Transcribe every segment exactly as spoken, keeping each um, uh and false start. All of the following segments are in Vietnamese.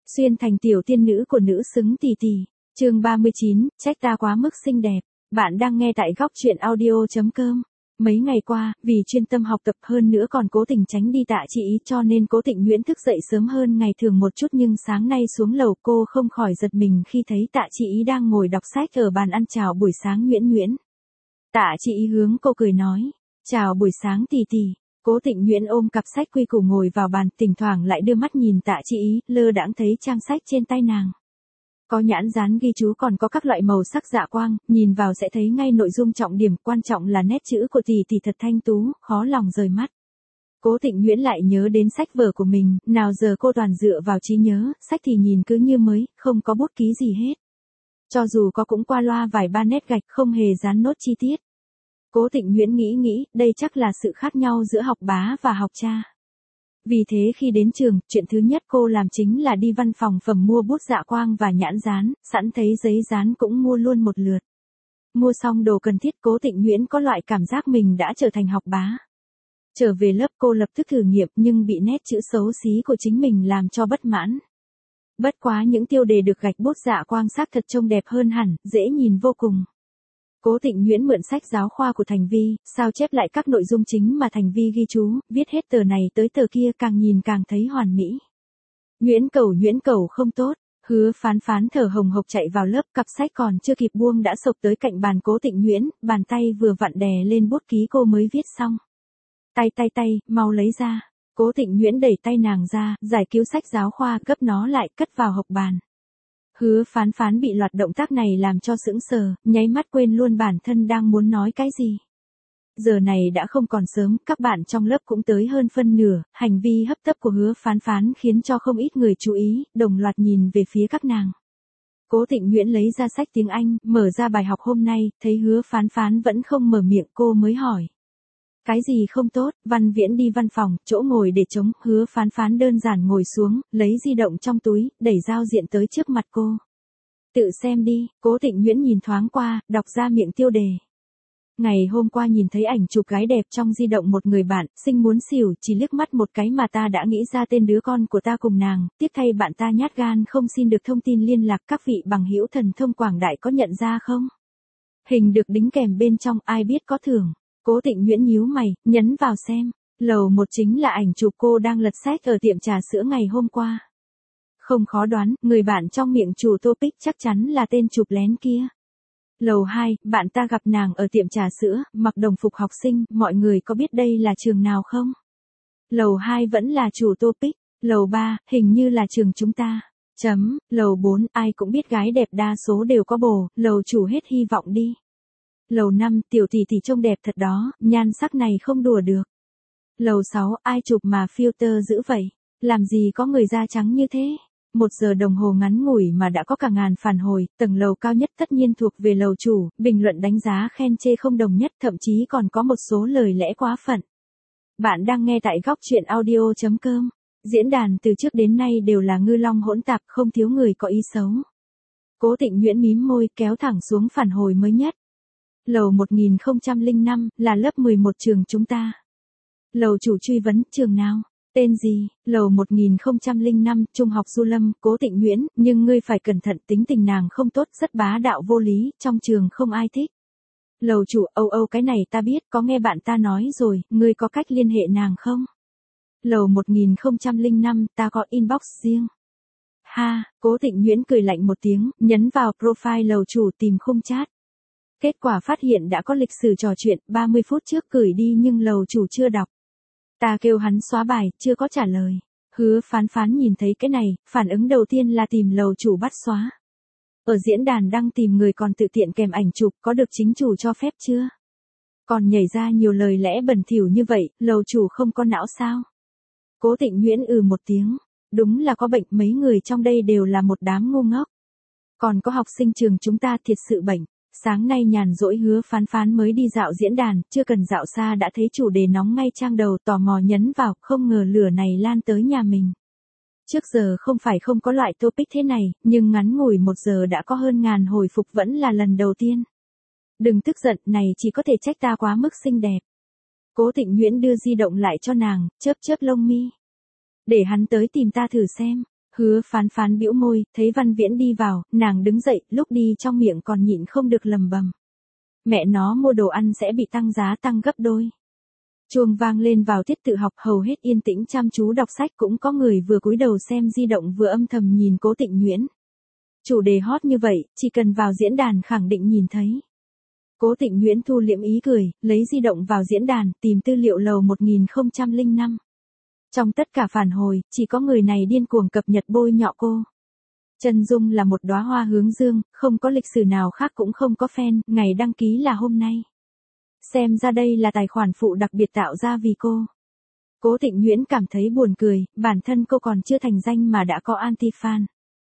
Xuyên thành tiểu tiên nữ của nữ xứng tỷ tỷ. Chương ba mươi chín, trách ta quá mức xinh đẹp. Bạn đang nghe tại góc truyện audio chấm com. Mấy ngày qua, vì chuyên tâm học tập hơn nữa còn cố tình tránh đi Tạ Chị Ý cho nên Cố Tịnh Nguyễn thức dậy sớm hơn ngày thường một chút, nhưng sáng nay xuống lầu cô không khỏi giật mình khi thấy Tạ Chị Ý đang ngồi đọc sách ở bàn ăn. Chào buổi sáng Nguyễn Nguyễn. Tạ Chị Ý hướng cô cười nói. Chào buổi sáng tỷ tỷ. Cố Tịnh Nguyễn ôm cặp sách quy củ ngồi vào bàn, thỉnh thoảng lại đưa mắt nhìn Tạ Chị Ý, lơ đãng thấy trang sách trên tay nàng. Có nhãn dán ghi chú, còn có các loại màu sắc dạ quang, nhìn vào sẽ thấy ngay nội dung trọng điểm, quan trọng là nét chữ của tỷ tỷ thật thanh tú, khó lòng rời mắt. Cố Tịnh Nguyễn lại nhớ đến sách vở của mình, nào giờ cô toàn dựa vào trí nhớ, sách thì nhìn cứ như mới, không có bút ký gì hết. Cho dù có cũng qua loa vài ba nét gạch, không hề dán nốt chi tiết. Cố Tịnh Nguyễn nghĩ nghĩ, đây chắc là sự khác nhau giữa học bá và học cha. Vì thế khi đến trường, chuyện thứ nhất cô làm chính là đi văn phòng phẩm mua bút dạ quang và nhãn dán, sẵn thấy giấy dán cũng mua luôn một lượt. Mua xong đồ cần thiết, Cố Tịnh Nguyễn có loại cảm giác mình đã trở thành học bá. Trở về lớp cô lập tức thử nghiệm nhưng bị nét chữ xấu xí của chính mình làm cho bất mãn. Bất quá những tiêu đề được gạch bút dạ quang xác thật trông đẹp hơn hẳn, dễ nhìn vô cùng. Cố Tịnh Nguyễn mượn sách giáo khoa của Thành Vi, sao chép lại các nội dung chính mà Thành Vi ghi chú, viết hết tờ này tới tờ kia, càng nhìn càng thấy hoàn mỹ. Nguyễn Cẩu Nguyễn Cẩu không tốt. Hứa Phán Phán thở hồng hộc chạy vào lớp, cặp sách còn chưa kịp buông đã xộc tới cạnh bàn Cố Tịnh Nguyễn, bàn tay vừa vặn đè lên bút ký cô mới viết xong. Tay tay tay, mau lấy ra. Cố Tịnh Nguyễn đẩy tay nàng ra, giải cứu sách giáo khoa, gấp nó lại, cất vào hộc bàn. Hứa Phán Phán bị loạt động tác này làm cho sững sờ, nháy mắt quên luôn bản thân đang muốn nói cái gì. Giờ này đã không còn sớm, các bạn trong lớp cũng tới hơn phân nửa, hành vi hấp tấp của Hứa Phán Phán khiến cho không ít người chú ý, đồng loạt nhìn về phía các nàng. Cố Tịnh Nguyễn lấy ra sách tiếng Anh, mở ra bài học hôm nay, thấy Hứa Phán Phán vẫn không mở miệng, cô mới hỏi. Cái gì không tốt? Văn Viễn đi văn phòng, chỗ ngồi để trống, Hứa Phán Phán đơn giản ngồi xuống, lấy di động trong túi, đẩy giao diện tới trước mặt cô. Tự xem đi. Cố Tịnh Nguyễn nhìn thoáng qua, đọc ra miệng tiêu đề. Ngày hôm qua nhìn thấy ảnh chụp gái đẹp trong di động một người bạn, xinh muốn xỉu, chỉ liếc mắt một cái mà ta đã nghĩ ra tên đứa con của ta cùng nàng, tiếc thay bạn ta nhát gan không xin được thông tin liên lạc, các vị bằng hữu thần thông quảng đại có nhận ra không? Hình được đính kèm bên trong, ai biết có thưởng. Cố Tịnh Nguyễn nhíu mày, nhấn vào xem. Lầu một chính là ảnh chụp cô đang lật sách ở tiệm trà sữa ngày hôm qua. Không khó đoán, người bạn trong miệng chủ topic chắc chắn là tên chụp lén kia. Lầu hai, bạn ta gặp nàng ở tiệm trà sữa, mặc đồng phục học sinh, mọi người có biết đây là trường nào không? Lầu hai vẫn là chủ topic. Lầu ba, hình như là trường chúng ta. Chấm. Lầu bốn, ai cũng biết gái đẹp đa số đều có bồ, lầu chủ hết hy vọng đi. Lầu năm, tiểu tỷ tỷ trông đẹp thật đó, nhan sắc này không đùa được. Lầu sáu, ai chụp mà filter dữ vậy? Làm gì có người da trắng như thế? Một giờ đồng hồ ngắn ngủi mà đã có cả ngàn phản hồi, tầng lầu cao nhất tất nhiên thuộc về lầu chủ, bình luận đánh giá khen chê không đồng nhất, thậm chí còn có một số lời lẽ quá phận. Bạn đang nghe tại góc truyện audio chấm com. Diễn đàn từ trước đến nay đều là ngư long hỗn tạp, không thiếu người có ý xấu. Cố Tịnh Nguyễn mím môi kéo thẳng xuống phản hồi mới nhất. Lầu một nghìn không trăm lẻ năm, là lớp mười một trường chúng ta. Lầu chủ truy vấn, trường nào? Tên gì? Lầu một nghìn không trăm lẻ năm, Trung học Du Lâm. Cố Tịnh Nguyễn, nhưng ngươi phải cẩn thận, tính tình nàng không tốt, rất bá đạo vô lý, trong trường không ai thích. Lầu chủ, âu âu cái này ta biết, có nghe bạn ta nói rồi, ngươi có cách liên hệ nàng không? Lầu một nghìn không trăm lẻ năm, ta có inbox riêng. Ha, Cố Tịnh Nguyễn cười lạnh một tiếng, nhấn vào profile lầu chủ tìm khung chat. Kết quả phát hiện đã có lịch sử trò chuyện, ba mươi phút trước gửi đi nhưng lầu chủ chưa đọc. Ta kêu hắn xóa bài, chưa có trả lời. Hứa Phán Phán nhìn thấy cái này, phản ứng đầu tiên là tìm lầu chủ bắt xóa. Ở diễn đàn đăng tìm người còn tự tiện kèm ảnh chụp, có được chính chủ cho phép chưa? Còn nhảy ra nhiều lời lẽ bẩn thỉu như vậy, lầu chủ không có não sao? Cố Tịnh Nguyễn ừ một tiếng. Đúng là có bệnh, mấy người trong đây đều là một đám ngu ngốc. Còn có học sinh trường chúng ta thiệt sự bệnh. Sáng nay nhàn rỗi Hứa Phán Phán mới đi dạo diễn đàn, chưa cần dạo xa đã thấy chủ đề nóng ngay trang đầu, tò mò nhấn vào, không ngờ lửa này lan tới nhà mình. Trước giờ không phải không có loại topic thế này, nhưng ngắn ngủi một giờ đã có hơn ngàn hồi phục, vẫn là lần đầu tiên. Đừng tức giận, này chỉ có thể trách ta quá mức xinh đẹp. Cố Tịnh Nguyễn đưa di động lại cho nàng, chớp chớp lông mi. Để hắn tới tìm ta thử xem. Hứa Phán Phán bĩu môi, thấy Văn Viễn đi vào, nàng đứng dậy, lúc đi trong miệng còn nhịn không được lầm bầm. Mẹ nó mua đồ ăn sẽ bị tăng giá tăng gấp đôi. Chuông vang lên vào tiết tự học, hầu hết yên tĩnh chăm chú đọc sách, cũng có người vừa cúi đầu xem di động vừa âm thầm nhìn Cố Tịnh Nhuyễn. Chủ đề hot như vậy, chỉ cần vào diễn đàn khẳng định nhìn thấy. Cố Tịnh Nhuyễn thu liễm ý cười, lấy di động vào diễn đàn, tìm tư liệu lầu một nghìn không trăm lẻ năm. Trong tất cả phản hồi, chỉ có người này điên cuồng cập nhật bôi nhọ cô. Chân dung là một đóa hoa hướng dương, không có lịch sử nào khác cũng không có fan, ngày đăng ký là hôm nay. Xem ra đây là tài khoản phụ đặc biệt tạo ra vì cô. Cố Tịnh Nhuyễn cảm thấy buồn cười, bản thân cô còn chưa thành danh mà đã có anti-fan.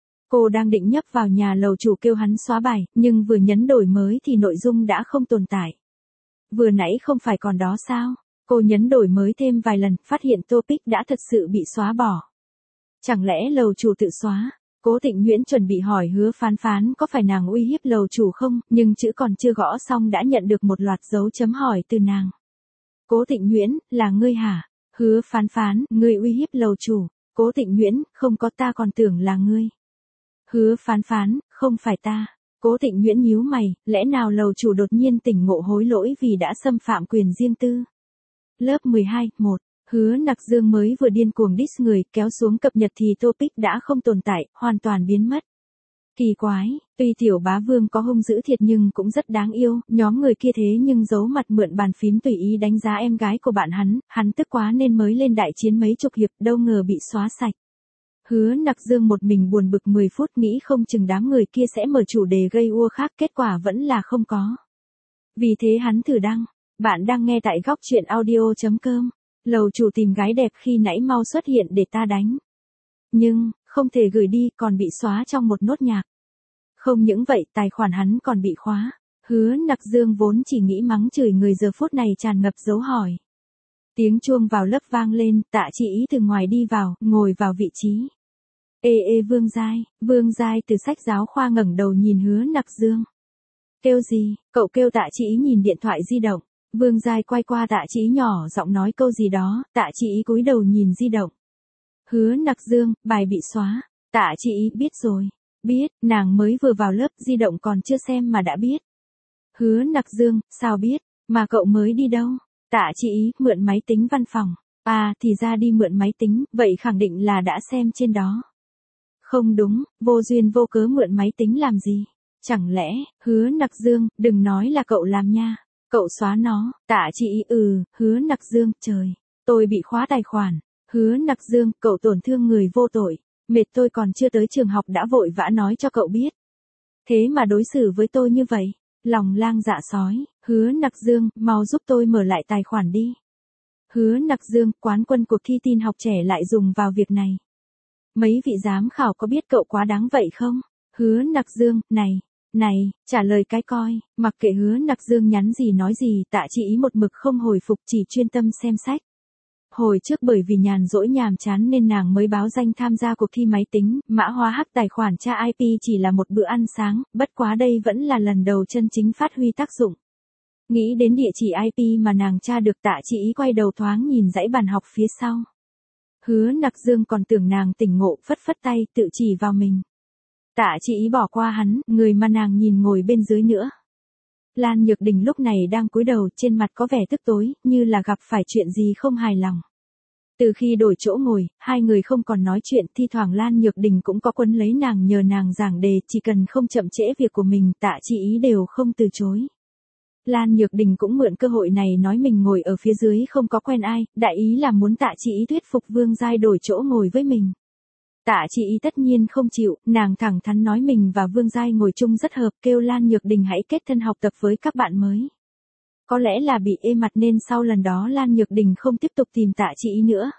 Cô đang định nhấp vào nhà lầu chủ kêu hắn xóa bài, nhưng vừa nhấn đổi mới thì nội dung đã không tồn tại. Vừa nãy không phải còn đó sao? Cô nhấn đổi mới thêm vài lần, phát hiện topic đã thật sự bị xóa bỏ. Chẳng lẽ lầu chủ tự xóa? Cố Tịnh Nhuyễn chuẩn bị hỏi Hứa Phán Phán có phải nàng uy hiếp lầu chủ không, nhưng chữ còn chưa gõ xong đã nhận được một loạt dấu chấm hỏi từ nàng. Cố Tịnh Nhuyễn, là ngươi hả? Hứa Phán Phán, ngươi uy hiếp lầu chủ. Cố Tịnh Nhuyễn, không có, ta còn tưởng là ngươi. Hứa Phán Phán, không phải ta. Cố Tịnh Nhuyễn nhíu mày, lẽ nào lầu chủ đột nhiên tỉnh ngộ hối lỗi vì đã xâm phạm quyền riêng tư. Lớp mười hai, một. Hứa Nặc Dương mới vừa điên cuồng diss người, kéo xuống cập nhật thì topic đã không tồn tại, hoàn toàn biến mất. Kỳ quái, tuy tiểu bá vương có hung dữ thiệt nhưng cũng rất đáng yêu, nhóm người kia thế nhưng giấu mặt mượn bàn phím tùy ý đánh giá em gái của bạn hắn, hắn tức quá nên mới lên đại chiến mấy chục hiệp, đâu ngờ bị xóa sạch. Hứa Nặc Dương một mình buồn bực mười phút, nghĩ không chừng đám người kia sẽ mở chủ đề gây ua khác, kết quả vẫn là không có. Vì thế hắn thử đăng, bạn đang nghe tại góc truyện audio chấm com. Lầu chủ tìm gái đẹp khi nãy mau xuất hiện để ta đánh. Nhưng, không thể gửi đi, còn bị xóa trong một nốt nhạc. Không những vậy, tài khoản hắn còn bị khóa. Hứa Nặc Dương vốn chỉ nghĩ mắng chửi người, giờ phút này tràn ngập dấu hỏi. Tiếng chuông vào lớp vang lên, Tạ Chị Ý từ ngoài đi vào, ngồi vào vị trí. Ê ê Vương Giai, Vương Giai từ sách giáo khoa ngẩng đầu nhìn Hứa Nặc Dương. Kêu gì? Cậu kêu Tạ Chị Ý nhìn điện thoại di động. Vương Giai quay qua Tạ Chị Ý nhỏ giọng nói câu gì đó, Tạ Chị Ý cúi đầu nhìn di động. Hứa Nặc Dương, bài bị xóa. Tạ Chị Ý, biết rồi. Biết, nàng mới vừa vào lớp, di động còn chưa xem mà đã biết. Hứa Nặc Dương, sao biết, mà cậu mới đi đâu? Tạ Chị Ý, mượn máy tính văn phòng. À, thì ra đi mượn máy tính, vậy khẳng định là đã xem trên đó. Không đúng, vô duyên vô cớ mượn máy tính làm gì? Chẳng lẽ, Hứa Nặc Dương, đừng nói là cậu làm nha. Cậu xóa nó. Tạ Chị Ý, ừ, Hứa Nặc Dương, trời, tôi bị khóa tài khoản. Hứa Nặc Dương, cậu tổn thương người vô tội. Mệt, tôi còn chưa tới trường học đã vội vã nói cho cậu biết. Thế mà đối xử với tôi như vậy. Lòng lang dạ sói. Hứa Nặc Dương, mau giúp tôi mở lại tài khoản đi. Hứa Nặc Dương, quán quân cuộc thi tin học trẻ lại dùng vào việc này. Mấy vị giám khảo có biết cậu quá đáng vậy không? Hứa Nặc Dương, này, này, trả lời cái coi, mặc kệ Hứa Nặc Dương nhắn gì nói gì, Tạ Chị Ý một mực không hồi phục, chỉ chuyên tâm xem sách. Hồi trước bởi vì nhàn rỗi nhàm chán nên nàng mới báo danh tham gia cuộc thi máy tính, mã hóa hack tài khoản tra i pê chỉ là một bữa ăn sáng, bất quá đây vẫn là lần đầu chân chính phát huy tác dụng. Nghĩ đến địa chỉ i pê mà nàng tra được, Tạ Chị Ý quay đầu thoáng nhìn dãy bàn học phía sau. Hứa Nặc Dương còn tưởng nàng tỉnh ngộ, phất phất tay, tự chỉ vào mình. Tạ Chị Ý bỏ qua hắn, người mà nàng nhìn ngồi bên dưới nữa. Lan Nhược Đình lúc này đang cúi đầu, trên mặt có vẻ tức tối, như là gặp phải chuyện gì không hài lòng. Từ khi đổi chỗ ngồi, hai người không còn nói chuyện, thi thoảng Lan Nhược Đình cũng có quấn lấy nàng nhờ nàng giảng đề, chỉ cần không chậm trễ việc của mình, Tạ Chị Ý đều không từ chối. Lan Nhược Đình cũng mượn cơ hội này nói mình ngồi ở phía dưới không có quen ai, đại ý là muốn Tạ Chị Ý thuyết phục Vương Giai đổi chỗ ngồi với mình. Tạ Chị Ý tất nhiên không chịu, nàng thẳng thắn nói mình và Vương Giai ngồi chung rất hợp, kêu Lan Nhược Đình hãy kết thân học tập với các bạn mới. Có lẽ là bị ê mặt nên sau lần đó Lan Nhược Đình không tiếp tục tìm Tạ Chị Ý nữa.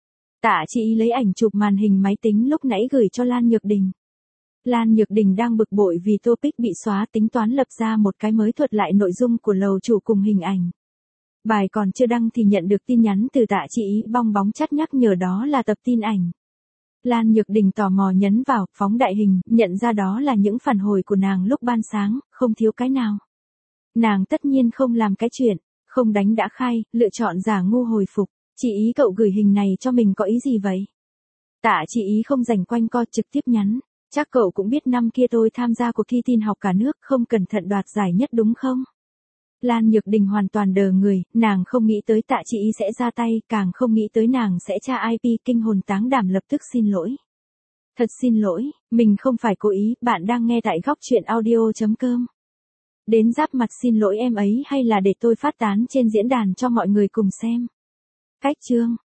Tạ Chị Ý lấy ảnh chụp màn hình máy tính lúc nãy gửi cho Lan Nhược Đình. Lan Nhược Đình đang bực bội vì topic bị xóa, tính toán lập ra một cái mới thuật lại nội dung của lầu chủ cùng hình ảnh. Bài còn chưa đăng thì nhận được tin nhắn từ Tạ Chị Ý bong bóng chắt nhắc nhở đó là tập tin ảnh. Lan Nhược Đình tò mò nhấn vào, phóng đại hình, nhận ra đó là những phản hồi của nàng lúc ban sáng, không thiếu cái nào. Nàng tất nhiên không làm cái chuyện, không đánh đã khai, lựa chọn giả ngu hồi phục. Chị Ý cậu gửi hình này cho mình có ý gì vậy? Tạ Chi Ý không dành quanh co trực tiếp nhắn. Chắc cậu cũng biết năm kia tôi tham gia cuộc thi tin học cả nước không cẩn thận đoạt giải nhất đúng không? Lan Nhược Đình hoàn toàn đờ người, nàng không nghĩ tới Tạ Chi Ý sẽ ra tay, càng không nghĩ tới nàng sẽ tra i pê, kinh hồn táng đảm lập tức xin lỗi. Thật xin lỗi, mình không phải cố ý, bạn đang nghe tại góc truyện audio.com. Đến giáp mặt xin lỗi em ấy hay là để tôi phát tán trên diễn đàn cho mọi người cùng xem? Cách chương